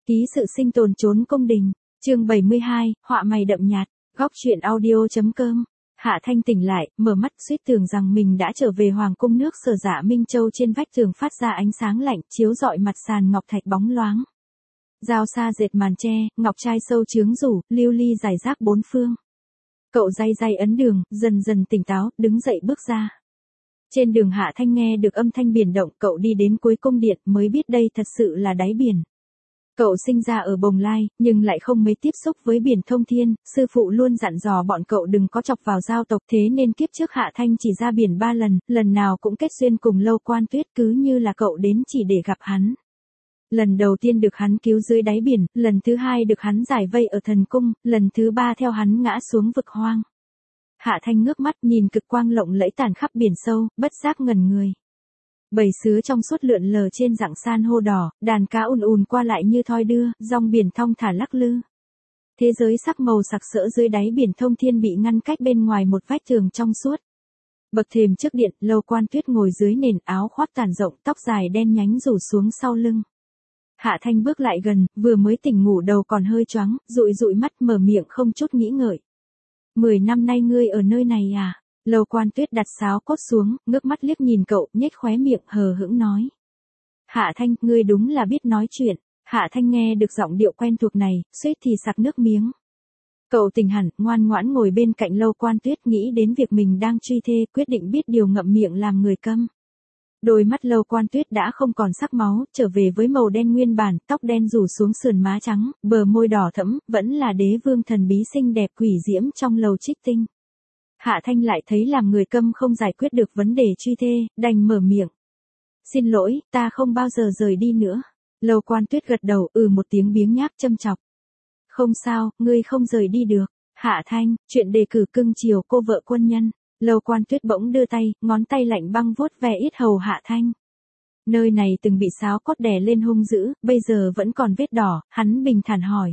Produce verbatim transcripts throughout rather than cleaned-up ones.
Ký sự sinh tồn trốn cung đình, chương bảy mươi hai, họa mày đậm nhạt, góc truyện audio.com. Hạ Thanh tỉnh lại, mở mắt suýt tưởng rằng mình đã trở về hoàng cung nước Sở Dạ Minh Châu. Trên vách tường phát ra ánh sáng lạnh, chiếu rọi mặt sàn ngọc thạch bóng loáng. Dao sa dệt màn tre, ngọc trai sâu chướng rủ, lưu ly rải rác bốn phương. Cậu day day ấn đường, dần dần tỉnh táo, đứng dậy bước ra. Trên đường Hạ Thanh nghe được âm thanh biển động, cậu đi đến cuối cung điện mới biết đây thật sự là đáy biển. Cậu sinh ra ở Bồng Lai, nhưng lại không mấy tiếp xúc với biển thông thiên, sư phụ luôn dặn dò bọn cậu đừng có chọc vào giao tộc, thế nên kiếp trước Hạ Thanh chỉ ra biển ba lần, lần nào cũng kết duyên cùng Lâu Quan Tuyết, cứ như là cậu đến chỉ để gặp hắn. Lần đầu tiên được hắn cứu dưới đáy biển, lần thứ hai được hắn giải vây ở thần cung, lần thứ ba theo hắn ngã xuống vực hoang. Hạ Thanh ngước mắt nhìn cực quang lộng lẫy tàn khắp biển sâu, bất giác ngẩn người. Bảy sứa trong suốt lượn lờ trên rặng san hô đỏ, đàn cá ùn ùn qua lại như thoi đưa, dòng biển thong thả lắc lư. Thế giới sắc màu sặc sỡ dưới đáy biển thông thiên bị ngăn cách bên ngoài một vách tường trong suốt. Bậc thềm trước điện, Lâu Quan Tuyết ngồi dưới nền, áo khoác tàn rộng, tóc dài đen nhánh rủ xuống sau lưng. Hạ Thanh bước lại gần, vừa mới tỉnh ngủ đầu còn hơi choáng, dụi dụi mắt mở miệng không chút nghĩ ngợi. Mười năm nay ngươi ở nơi này à? Lâu Quan Tuyết đặt sáo cốt xuống, ngước mắt liếc nhìn cậu, nhếch khóe miệng hờ hững nói. Hạ Thanh, ngươi đúng là biết nói chuyện. Hạ Thanh nghe được giọng điệu quen thuộc này, suýt thì sặc nước miếng. Cậu tỉnh hẳn, ngoan ngoãn ngồi bên cạnh Lâu Quan Tuyết, nghĩ đến việc mình đang truy thê, quyết định biết điều ngậm miệng làm người câm. Đôi mắt Lâu Quan Tuyết đã không còn sắc máu, trở về với màu đen nguyên bản, tóc đen rủ xuống sườn má trắng, bờ môi đỏ thẫm, vẫn là đế vương thần bí xinh đẹp quỷ diễm trong lầu trích tinh. Hạ Thanh lại thấy làm người câm không giải quyết được vấn đề truy thê, đành mở miệng. Xin lỗi, ta không bao giờ rời đi nữa. Lâu Quan Tuyết gật đầu, ừ một tiếng biếng nhác châm chọc. Không sao, ngươi không rời đi được. Hạ Thanh, chuyện đề cử cưng chiều cô vợ quân nhân. Lâu Quan Tuyết bỗng đưa tay, ngón tay lạnh băng vuốt ve yết hầu Hạ Thanh. Nơi này từng bị sáo cốt đè lên hung dữ, bây giờ vẫn còn vết đỏ, hắn bình thản hỏi.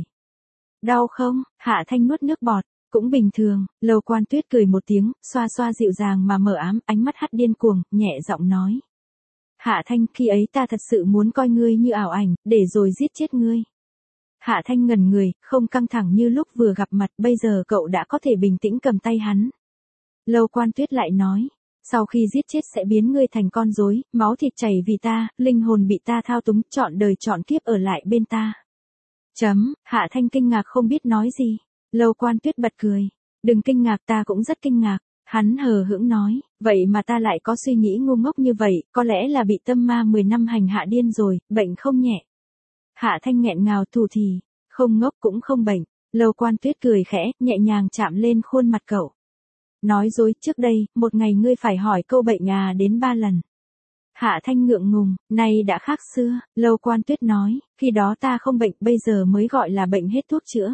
Đau không? Hạ Thanh nuốt nước bọt. Cũng bình thường. Lâu Quan Tuyết cười một tiếng, xoa xoa dịu dàng mà mở ám, ánh mắt hắt điên cuồng, nhẹ giọng nói. Hạ Thanh, khi ấy ta thật sự muốn coi ngươi như ảo ảnh, để rồi giết chết ngươi. Hạ Thanh ngẩn người, không căng thẳng như lúc vừa gặp mặt, bây giờ cậu đã có thể bình tĩnh cầm tay hắn. Lâu Quan Tuyết lại nói, sau khi giết chết sẽ biến ngươi thành con rối, máu thịt chảy vì ta, linh hồn bị ta thao túng, trọn đời trọn kiếp ở lại bên ta. Chấm, Hạ Thanh kinh ngạc không biết nói gì. Lâu Quan Tuyết bật cười. Đừng kinh ngạc, ta cũng rất kinh ngạc. Hắn hờ hững nói, vậy mà ta lại có suy nghĩ ngu ngốc như vậy, có lẽ là bị tâm ma mười năm hành hạ điên rồi, bệnh không nhẹ. Hạ Thanh nghẹn ngào thủ thì, không ngốc cũng không bệnh. Lâu Quan Tuyết cười khẽ, nhẹ nhàng chạm lên khuôn mặt cậu. Nói dối, trước đây, một ngày ngươi phải hỏi câu bệnh à đến ba lần. Hạ Thanh ngượng ngùng, nay đã khác xưa. Lâu Quan Tuyết nói, khi đó ta không bệnh, bây giờ mới gọi là bệnh hết thuốc chữa.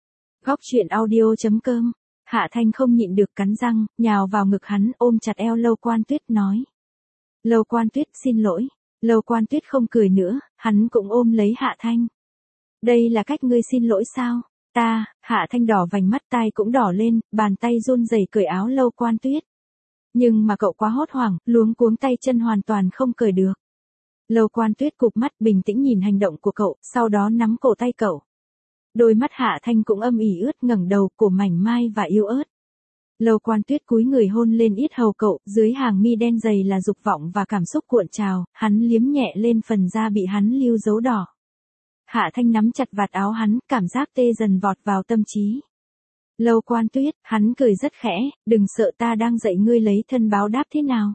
Góc truyện audio.com. Hạ Thanh không nhịn được cắn răng, nhào vào ngực hắn, ôm chặt eo Lâu Quan Tuyết nói. Lâu Quan Tuyết, xin lỗi. Lâu Quan Tuyết không cười nữa, hắn cũng ôm lấy Hạ Thanh. Đây là cách ngươi xin lỗi sao? Ta, Hạ Thanh đỏ vành mắt, tai cũng đỏ lên, bàn tay run rẩy cởi áo Lâu Quan Tuyết. Nhưng mà cậu quá hốt hoảng, luống cuống tay chân hoàn toàn không cởi được. Lâu Quan Tuyết cụp mắt bình tĩnh nhìn hành động của cậu, sau đó nắm cổ tay cậu. Đôi mắt Hạ Thanh cũng âm ỉ ướt, ngẩng đầu, cổ mảnh mai và yếu ớt. Lâu Quan Tuyết cúi người hôn lên yết hầu cậu, dưới hàng mi đen dày là dục vọng và cảm xúc cuộn trào, hắn liếm nhẹ lên phần da bị hắn lưu dấu đỏ. Hạ Thanh nắm chặt vạt áo hắn, cảm giác tê dần vọt vào tâm trí. Lâu Quan Tuyết, hắn cười rất khẽ, đừng sợ, ta đang dạy ngươi lấy thân báo đáp thế nào.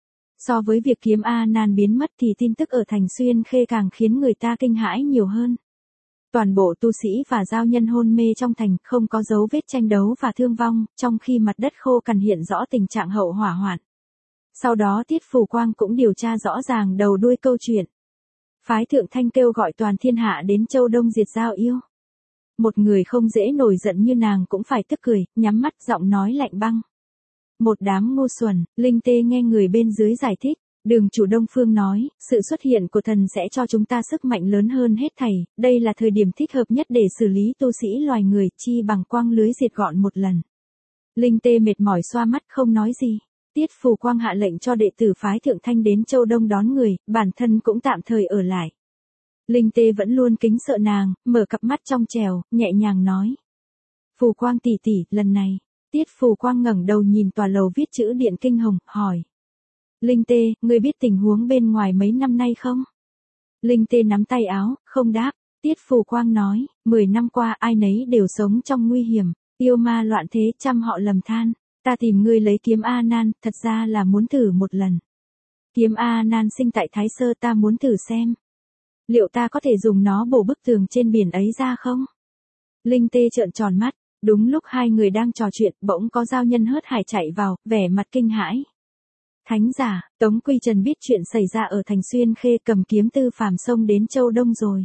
So với việc kiếm A Nan biến mất thì tin tức ở thành Xuyên Khê càng khiến người ta kinh hãi nhiều hơn. Toàn bộ tu sĩ và giao nhân hôn mê trong thành, không có dấu vết tranh đấu và thương vong, trong khi mặt đất khô cằn hiện rõ tình trạng hậu hỏa hoạn. Sau đó Tiết Phù Quang cũng điều tra rõ ràng đầu đuôi câu chuyện. Phái Thượng Thanh kêu gọi toàn thiên hạ đến Châu Đông diệt giao yêu. Một người không dễ nổi giận như nàng cũng phải tức cười, nhắm mắt, giọng nói lạnh băng. Một đám ngu xuẩn. Linh Tê nghe người bên dưới giải thích. Đường chủ Đông Phương nói, sự xuất hiện của thần sẽ cho chúng ta sức mạnh lớn hơn hết thảy, đây là thời điểm thích hợp nhất để xử lý tu sĩ loài người, chi bằng quang lưới diệt gọn một lần. Linh Tê mệt mỏi xoa mắt không nói gì. Tiết Phù Quang hạ lệnh cho đệ tử phái Thượng Thanh đến Châu Đông đón người, bản thân cũng tạm thời ở lại. Linh Tê vẫn luôn kính sợ nàng, mở cặp mắt trong trẻo, nhẹ nhàng nói. Phù Quang tỷ tỷ, lần này. Tiết Phù Quang ngẩng đầu nhìn tòa lầu viết chữ điện kinh hồng, hỏi. Linh Tê, ngươi biết tình huống bên ngoài mấy năm nay không? Linh Tê nắm tay áo, không đáp. Tiết Phù Quang nói, mười năm qua ai nấy đều sống trong nguy hiểm, yêu ma loạn thế trăm họ lầm than. Ta tìm ngươi lấy kiếm A Nan, thật ra là muốn thử một lần. Kiếm A Nan sinh tại Thái Sơ, ta muốn thử xem. Liệu ta có thể dùng nó bổ bức tường trên biển ấy ra không? Linh Tê trợn tròn mắt, đúng lúc hai người đang trò chuyện, bỗng có giao nhân hớt hải chạy vào, vẻ mặt kinh hãi. Thánh giả, Tống Quy Trần biết chuyện xảy ra ở thành Xuyên Khê, cầm kiếm tư phàm xông đến Châu Đông rồi.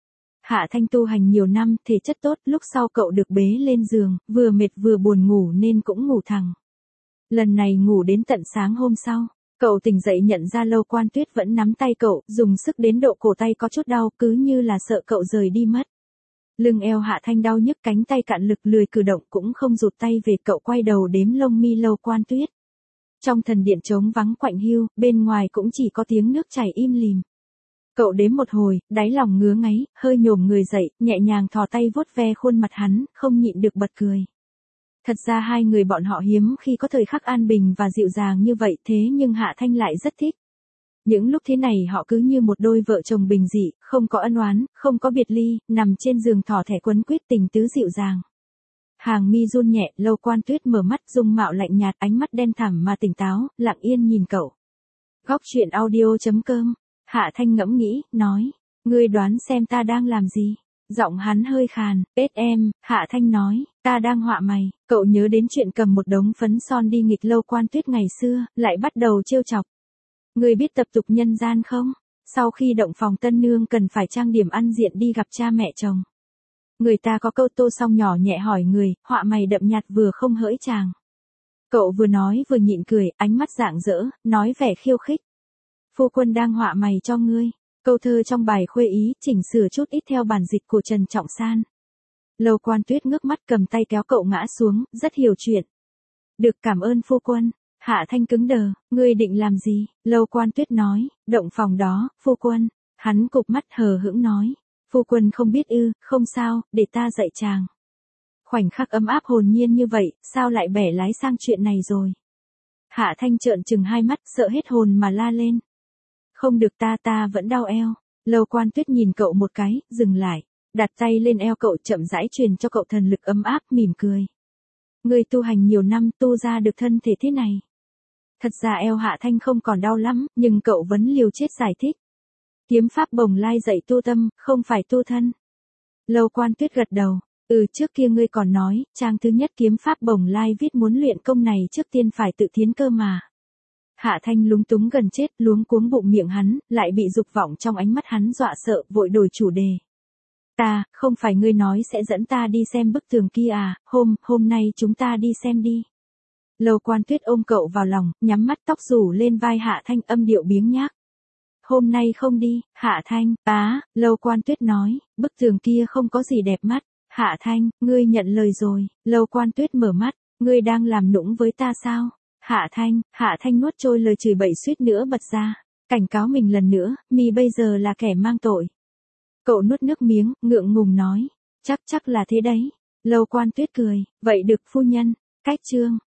Hạ Thanh tu hành nhiều năm, thể chất tốt, lúc sau cậu được bế lên giường, vừa mệt vừa buồn ngủ nên cũng ngủ thẳng. Lần này ngủ đến tận sáng hôm sau, cậu tỉnh dậy nhận ra Lâu Quan Tuyết vẫn nắm tay cậu, dùng sức đến độ cổ tay có chút đau, cứ như là sợ cậu rời đi mất. Lưng eo Hạ Thanh đau nhức, cánh tay cạn lực, lười cử động, cũng không rụt tay về. Cậu quay đầu đếm lông mi Lâu Quan Tuyết. Trong thần điện trống vắng quạnh hiu, bên ngoài cũng chỉ có tiếng nước chảy im lìm. Cậu đếm một hồi, đáy lòng ngứa ngáy, hơi nhổm người dậy, nhẹ nhàng thò tay vuốt ve khuôn mặt hắn, không nhịn được bật cười. Thật ra hai người bọn họ hiếm khi có thời khắc an bình và dịu dàng như vậy, thế nhưng Hạ Thanh lại rất thích. Những lúc thế này họ cứ như một đôi vợ chồng bình dị, không có ân oán, không có biệt ly, nằm trên giường thỏ thẻ quấn quýt, tình tứ dịu dàng. Hàng mi run nhẹ, Lâu Quan Tuyết mở mắt, dung mạo lạnh nhạt, ánh mắt đen thẳm mà tỉnh táo, lặng yên nhìn cậu. Góc truyện audio chấm com. Hạ Thanh ngẫm nghĩ, nói, ngươi đoán xem ta đang làm gì? Giọng hắn hơi khàn, ết em, Hạ Thanh nói, ta đang họa mày. Cậu nhớ đến chuyện cầm một đống phấn son đi nghịch Lâu Quan Tuyết ngày xưa, lại bắt đầu trêu chọc. Ngươi biết tập tục nhân gian không? Sau khi động phòng tân nương cần phải trang điểm ăn diện đi gặp cha mẹ chồng. Người ta có câu tô xong nhỏ nhẹ hỏi người, họa mày đậm nhạt vừa không hỡi chàng. Cậu vừa nói vừa nhịn cười, ánh mắt rạng rỡ, nói vẻ khiêu khích. Phu quân đang họa mày cho ngươi. Câu thơ trong bài khuê ý, chỉnh sửa chút ít theo bản dịch của Trần Trọng San. Lâu Quan Tuyết ngước mắt cầm tay kéo cậu ngã xuống, rất hiểu chuyện. Được, cảm ơn phu quân. Hạ Thanh cứng đờ, ngươi định làm gì? Lâu Quan Tuyết nói, động phòng đó, phu quân. Hắn cụp mắt hờ hững nói, phu quân không biết ư, không sao, để ta dạy chàng. Khoảnh khắc ấm áp hồn nhiên như vậy, sao lại bẻ lái sang chuyện này rồi? Hạ Thanh trợn trừng hai mắt, sợ hết hồn mà la lên. Không được, ta ta vẫn đau eo. Lâu Quan Tuyết nhìn cậu một cái, dừng lại, đặt tay lên eo cậu, chậm rãi truyền cho cậu thần lực ấm áp, mỉm cười. Ngươi tu hành nhiều năm, tu ra được thân thể thế này. Thật ra eo Hạ Thanh không còn đau lắm, nhưng cậu vẫn liều chết giải thích. Kiếm pháp Bồng Lai dạy tu tâm, không phải tu thân. Lâu Quan Tuyết gật đầu, ừ, trước kia ngươi còn nói, trang thứ nhất kiếm pháp Bồng Lai viết muốn luyện công này trước tiên phải tự thiến cơ mà. Hạ Thanh lúng túng gần chết, luống cuống bụng miệng hắn, lại bị dục vọng trong ánh mắt hắn dọa sợ, vội đổi chủ đề. Ta, không phải ngươi nói sẽ dẫn ta đi xem bức tường kia à, hôm, hôm nay chúng ta đi xem đi. Lâu Quan Tuyết ôm cậu vào lòng, nhắm mắt, tóc rủ lên vai Hạ Thanh, âm điệu biếng nhác. Hôm nay không đi, Hạ Thanh, á, Lâu Quan Tuyết nói, bức tường kia không có gì đẹp mắt. Hạ Thanh, ngươi nhận lời rồi. Lâu Quan Tuyết mở mắt, ngươi đang làm nũng với ta sao? Hạ Thanh, Hạ Thanh nuốt trôi lời chửi bậy suýt nữa bật ra. Cảnh cáo mình lần nữa, mi bây giờ là kẻ mang tội. Cậu nuốt nước miếng, ngượng ngùng nói, chắc chắc là thế đấy. Lâu Quan Tuyết cười, vậy được phu nhân. Cách chương